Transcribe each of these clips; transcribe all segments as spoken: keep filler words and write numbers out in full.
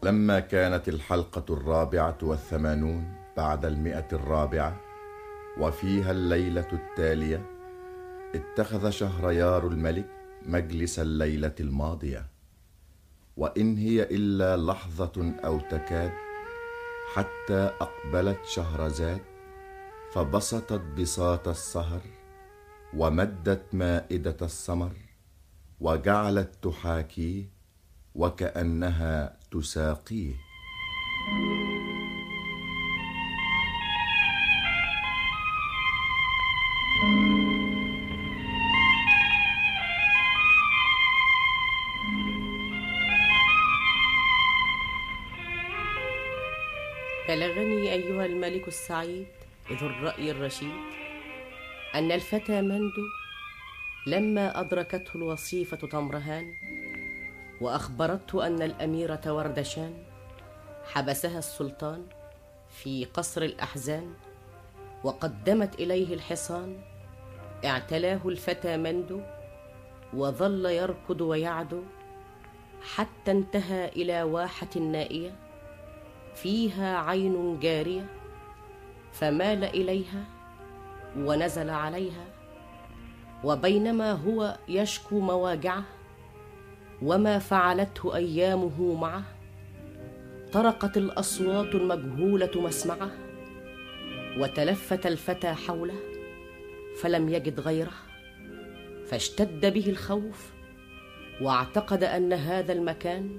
لما كانت الحلقة الرابعة والثمانون بعد المئة الرابعة وفيها الليلة التالية، اتخذ شهريار الملك مجلس الليلة الماضية، وإن هي إلا لحظة أو تكاد حتى أقبلت شهرزاد فبسطت بساط السهر ومدت مائدة السمر وجعلت تحاكيه وكأنها تساقيه. بلغني أيها الملك السعيد ذو الرأي الرشيد أن الفتى مندو لما أدركته الوصيفة تمرهان وأخبرته أن الأميرة وردشان حبسها السلطان في قصر الأحزان وقدمت إليه الحصان، اعتلاه الفتى مندو وظل يركض ويعدو حتى انتهى إلى واحة نائية فيها عين جارية، فمال إليها ونزل عليها، وبينما هو يشكو مواجعه وما فعلته أيامه معه، طرقت الأصوات المجهولة مسمعه، وتلفت الفتى حوله فلم يجد غيره، فاشتد به الخوف واعتقد أن هذا المكان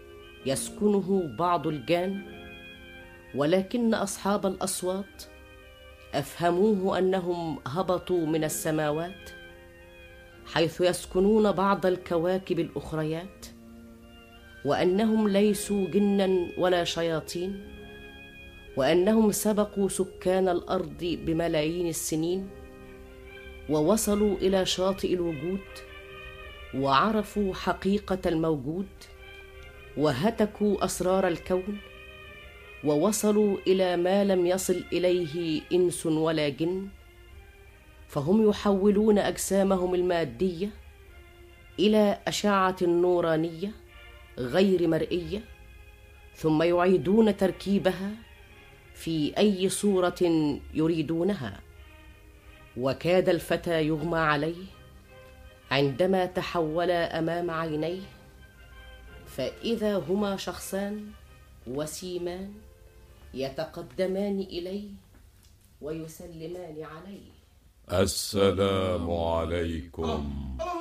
يسكنه بعض الجان، ولكن أصحاب الأصوات أفهموه أنهم هبطوا من السماوات حيث يسكنون بعض الكواكب الأخريات، وأنهم ليسوا جنا ولا شياطين، وأنهم سبقوا سكان الأرض بملايين السنين ووصلوا إلى شاطئ الوجود وعرفوا حقيقة الموجود وهتكوا أسرار الكون ووصلوا إلى ما لم يصل إليه إنس ولا جن، فهم يحولون أجسامهم المادية إلى أشعة نورانية غير مرئية، ثم يعيدون تركيبها في أي صورة يريدونها. وكاد الفتى يغمى عليه عندما تحولا أمام عينيه، فإذا هما شخصان وسيمان يتقدمان إليه ويسلمان عليه. السلام عليكم.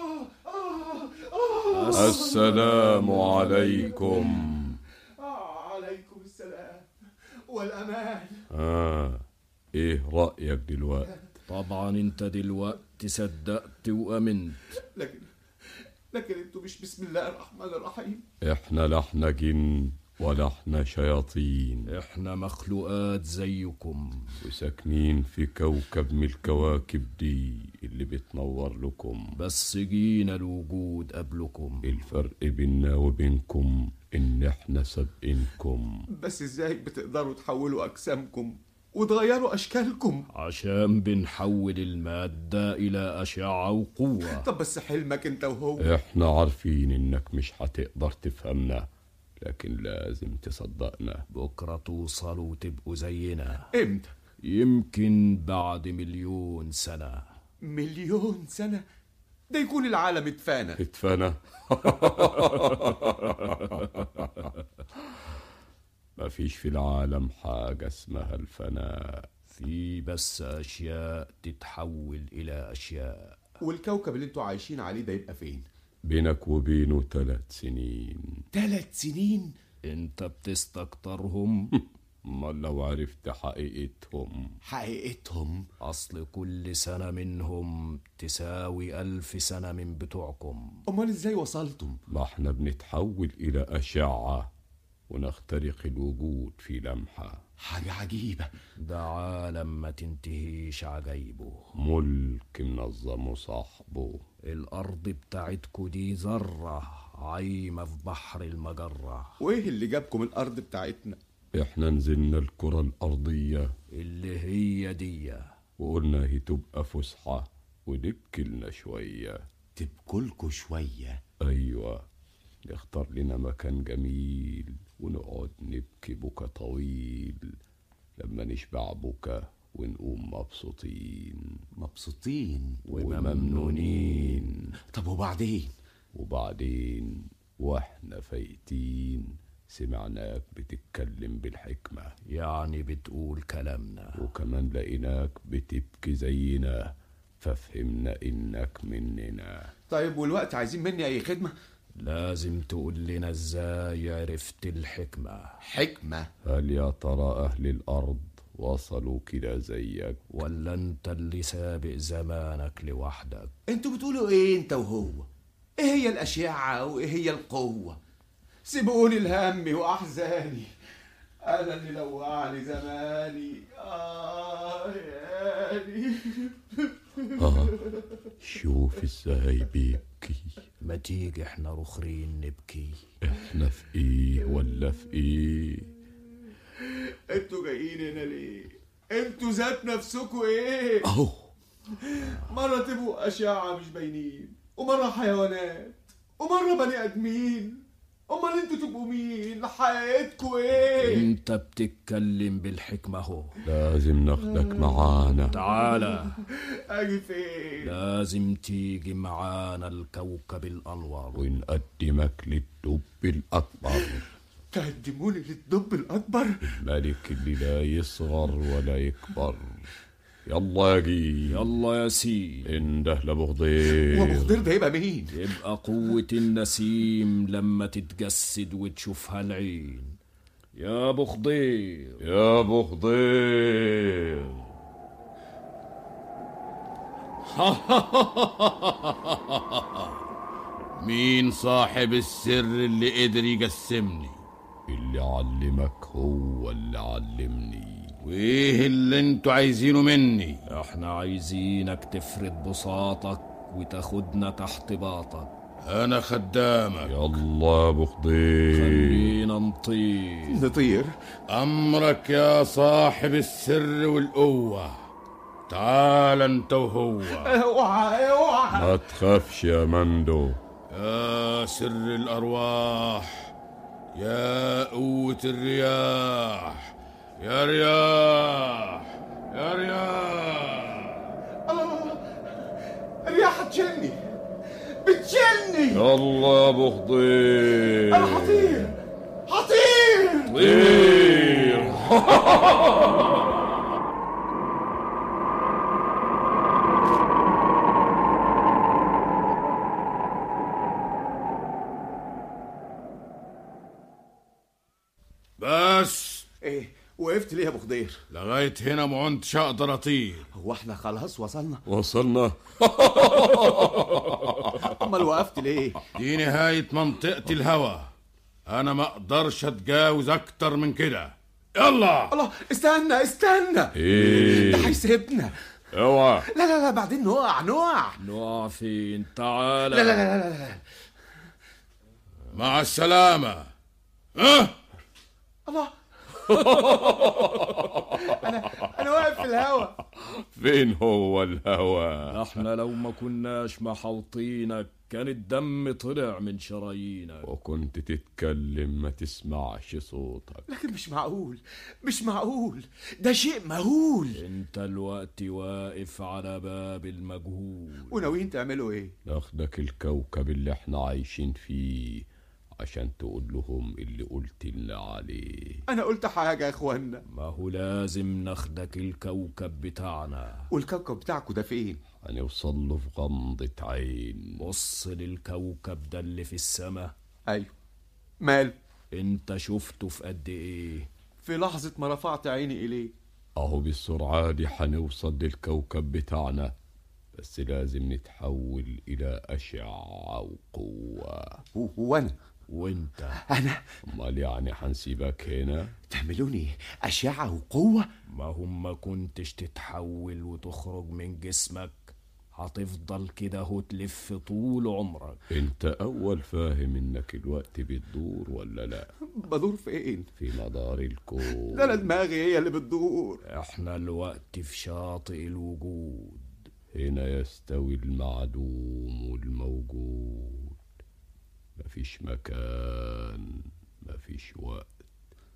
السلام عليكم. عليكم السلام والأمان. آه إيه رأيك دلوقتي؟ طبعا انت دلوقتي صدقت وأمنت، لكن لكن انتوا مش بسم الله الرحمن الرحيم. احنا لا احنا جن ولا احنا شياطين، احنا مخلوقات زيكم وساكنين في كوكب من الكواكب دي اللي بتنور لكم، بس جينا الوجود قبلكم. الفرق بيننا وبينكم ان احنا سابقينكم. بس ازاي بتقدروا تحولوا اجسامكم وتغيروا اشكالكم؟ عشان بنحول المادة الى اشعة وقوة. طب بس حلمك انت وهو. احنا عارفين انك مش هتقدر تفهمنا، لكن لازم تصدقنا. بكرة توصلوا وتبقوا زينا. امتى؟ يمكن بعد مليون سنة. مليون سنة؟ ده يكون العالم اتفانى. اتفانى؟ ما فيش في العالم حاجة اسمها الفناء، في بس أشياء تتحول إلى أشياء. والكوكب اللي انتوا عايشين عليه ده يبقى فين؟ بينك وبينه ثلاث سنين. ثلاث سنين؟ انت بتستكترهم. ما لو عرفت حقيقتهم. حقيقتهم؟ أصل كل سنة منهم تساوي ألف سنة من بتوعكم. أمال ازاي وصلتم؟ ما احنا بنتحول إلى أشعة ونخترق الوجود في لمحة. حاجة عجيبة. ده عالم ما تنتهيش عجايبه، ملك منظم صاحبه. الأرض بتاعتكو دي ذرة عايمة في بحر المجرة. وإيه اللي جابكم الأرض بتاعتنا؟ احنا نزلنا الكرة الأرضية اللي هي دي، وقلنا هي تبقى فسحة ونبكلنا شوية. تبكلكوا شوية؟ أيوة، نختار لنا مكان جميل ونقعد ونقعد نبكي بكا طويل لما نشبع بكا ونقوم مبسوطين مبسوطين وممنونين. طب وبعدين؟ وبعدين واحنا فايتين سمعناك بتتكلم بالحكمة، يعني بتقول كلامنا، وكمان لقيناك بتبكي زينا ففهمنا انك مننا. طيب والوقت عايزين مني اي خدمة؟ لازم تقول لنا ازاي عرفت الحكمة. حكمة؟ هل يا ترى اهل الارض وصلوا كده زيك، ولا انت اللي سابق زمانك لوحدك؟ انتوا بتقولوا ايه انت وهو؟ ايه هي الاشعة وايه هي القوة؟ سيبوني الهم واحزاني، انا اللي لوعني زماني. آه ياني. آه شوف ازاي بيبكي. ما تيجي احنا رخرين نبكي. احنا في ايه ولا في ايه؟ انتوا جايين هنا ليه؟ انتوا ذات نفسكوا ايه؟ اهو مرة تبقوا أشعة مش باينين، ومرة حيوانات، ومرة بني آدمين. أمال انتوا تبقوا مين؟ حقيقتكوا ايه؟ انت بتتكلم بالحكمة اهو. لازم ناخدك معانا. تعالى. أجي فين؟ لازم تيجي معانا الكوكب الأنور ونقدمك للدب الأكبر. تقدموني للدب الأكبر؟ الملك اللي لا يصغر ولا يكبر. يلا يا جي. يلا يا سيد. انده لابو خضير. وابو خضير ده يبقى مين؟ يبقى قوة النسيم لما تتجسد وتشوفها العين. يا ابو خضير. يا ابو خضير. مين صاحب السر اللي قدر يقسمني؟ اللي علمك هو اللي علمني. وايه اللي انتوا عايزينه مني؟ احنا عايزينك تفرد بساطك وتاخدنا تحت باطك. انا خدامك. يلا يا ابو خضير. خلينا نطير. نطير؟ امرك يا صاحب السر والقوة. تعال انت وهو. اوعى اوعى. ما تخافش يا مندو. يا سر الارواح، يا قوة الرياح، يا رياح يا رياح. الله، الرياح هتشيلني، بتشيلني. يلا يا ابو خضير. انا هطير هطير. طير. بس ايه وقفت ليه يا ابو خضير؟ لغاية هنا ما كنتش اقدر اطير. هو احنا خلاص وصلنا؟ وصلنا. امال وقفت ليه؟ دي نهاية منطقة الهوى، انا ما اقدرش اتجاوز اكتر من كده. يلا. الله، استنى استنى. ايه ده هيسيبنا. اوعى. لا لا لا بعدين نقع نقع. نقع فين؟ تعالى. لا لا لا لا لا. مع السلامة. ها؟ الله. انا انا واقف في الهوا. فين هو الهوى؟ احنا لو ما كناش محوطينك كان الدم طلع من شرايينك. وكنت تتكلم ما تسمعش صوتك. لكن مش معقول مش معقول، ده شيء مهول. انت الوقت واقف على باب المجهول. وناويين تعملوا ايه؟ ناخدك الكوكب اللي احنا عايشين فيه عشان تقول لهم اللي قلت لنا عليه. انا قلت حاجة يا اخوانا؟ ما هو لازم ناخدك الكوكب بتاعنا. والكوكب بتاعكوا ده فين؟ هنوصل له في غمضة عين. بص للكوكب ده اللي في السماء. ايوه، ماله؟ انت شفته في قد ايه؟ في لحظة ما رفعت عيني اليه. اهو بالسرعة دي هنوصل للكوكب بتاعنا، بس لازم نتحول الى اشعة وقوة. وانا وانت انا امال يعني هنسيبك هنا تعملوني اشعة وقوة؟ ما هم ما كنتش تتحول وتخرج من جسمك هتفضل كده هو تلف طول عمرك. انت اول فاهم انك الوقت بتدور ولا لا؟ بدور فين؟ في مدار الكون. ده انا دماغي هي اللي بتدور. احنا الوقت في شاطئ الوجود. هنا يستوي المعدوم والموجود. مفيش مكان، مفيش وقت،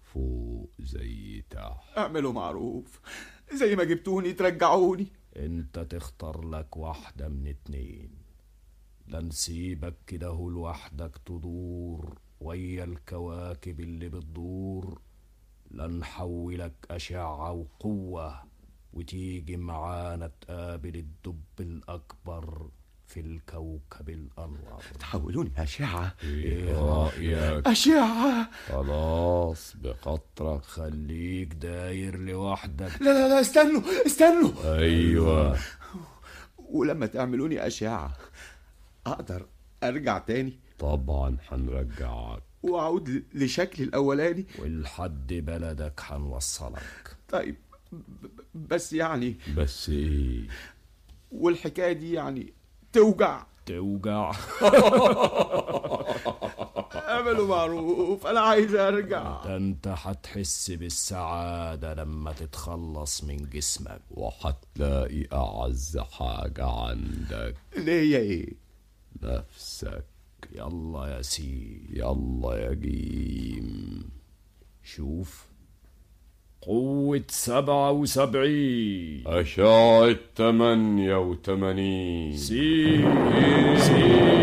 فوق زي تحت. اعملوا معروف، زي ما جبتوني ترجعوني. انت تختار لك واحدة من اتنين، لا نسيبك كده هو لوحدك تدور ويا الكواكب اللي بتدور، لا نحولك أشعة وقوة وتيجي معانا تقابل الدب الأكبر في الكوكب الأنور. تحولوني أشعة؟ ايه رأيك؟ أشعة؟ خلاص بخاطرك خليك داير لوحدك. لا لا لا استنوا استنوا. ايوه. ولما تعملوني أشعة أقدر أرجع تاني؟ طبعا هنرجعك وأعود لشكلي الأولاني، ولحد بلدك هنوصلك. طيب بس يعني بس ايه؟ والحكاية دي يعني توجع توجع. اعملوا معروف، انا عايز ارجع. ده انت هتحس بالسعادة لما تتخلص من جسمك، وهتلاقي اعز حاجة عندك. ليه ايه؟ نفسك. يلا يا سيدي، يلا يا جيم. شوف قوة سبعة وسبعين، أشعة تمانية وتمانين. سي سي.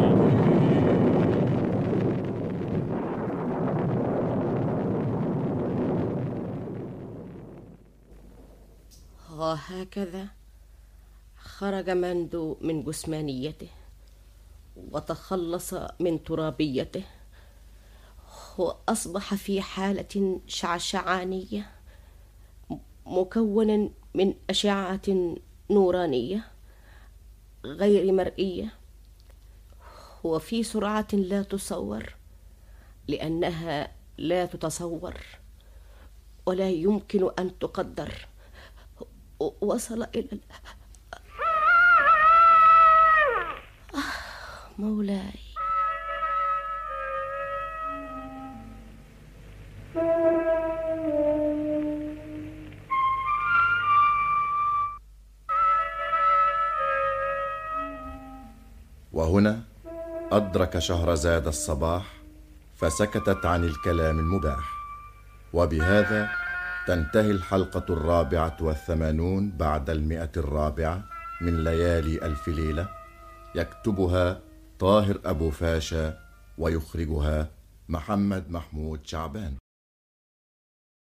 وهكذا خرج مندو من جسمانيته وتخلص من ترابيته، وأصبح في حالة شعشعانية مكونا من أشعة نورانية غير مرئية، وفي سرعة لا تصور لأنها لا تتصور ولا يمكن أن تقدر. وصل إلى مولاي. وهنا أدرك شهرزاد الصباح فسكتت عن الكلام المباح. وبهذا تنتهي الحلقة الرابعة والثمانون بعد المئة الرابعة من ليالي ألف ليلة، يكتبها طاهر أبو فاشا ويخرجها محمد محمود شعبان.